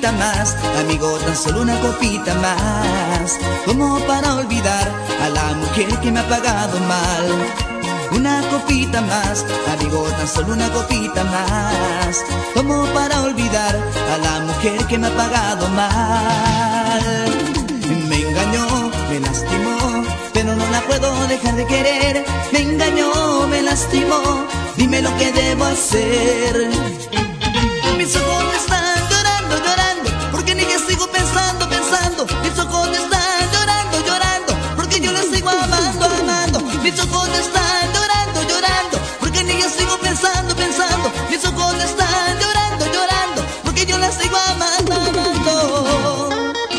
copita más, amigo, tan solo una copita más, como para olvidar a la mujer que me ha pagado mal. Una copita más, amigo, tan solo una copita más, como para olvidar a la mujer que me ha pagado mal. Me engañó, me lastimó, pero no la puedo dejar de querer. Me engañó, me lastimó, dime lo que debo hacer. Mis ojos están llorando, llorando, porque en ella sigo pensando, pensando. Mis ojos están llorando, llorando, porque yo la sigo amando, amando. Mis ojos están llorando, llorando, porque en ella sigo pensando, pensando. Mis ojos están llorando, llorando, porque yo la sigo amando, amando.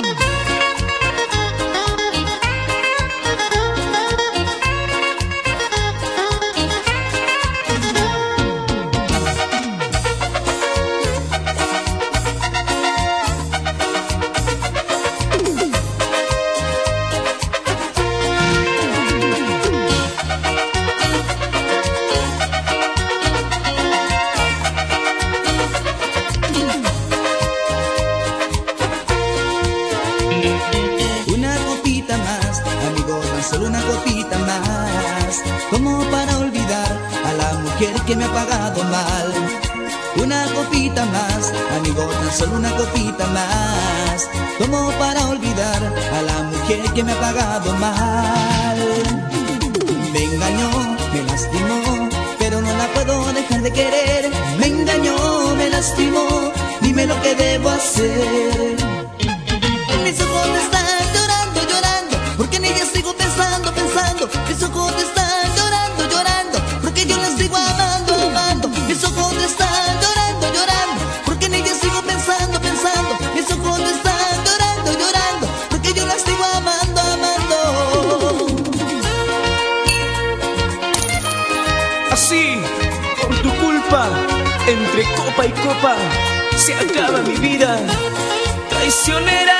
Solo una copita más, como para olvidar a la mujer que me ha pagado mal. Una copita más, amigo, tan solo una copita más, como para olvidar a la mujer que me ha pagado mal. Me engañó, me lastimó, pero no la puedo dejar de querer. Me engañó, me lastimó, dime lo que debo hacer. Mis ojos están llorando, llorando, porque en ella sigo pensando, pensando. Mis ojos están llorando, llorando, porque yo la sigo amando, amando. Mis ojos están llorando, llorando, porque en ella sigo pensando, pensando. Mis ojos están llorando, llorando, porque yo la sigo amando, amando. Así, por tu culpa, entre copa y copa, se acaba mi vida traicionera.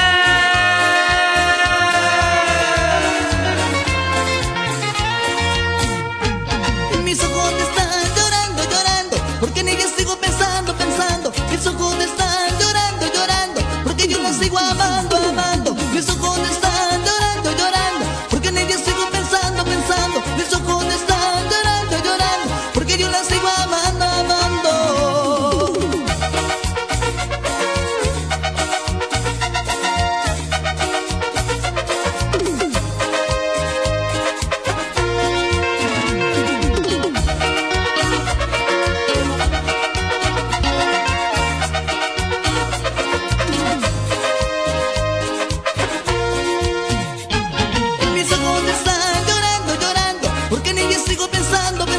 Porque en ella sigo pensando, pensando. Mis ojos están llorando, llorando, porque yo la sigo amando, amando. Mis ojos están llorando, llorando, porque en ella sigo pensando, pensando. Mis ojos están llorando, llorando, porque yo la sigo amando, amando. Sigo pensando,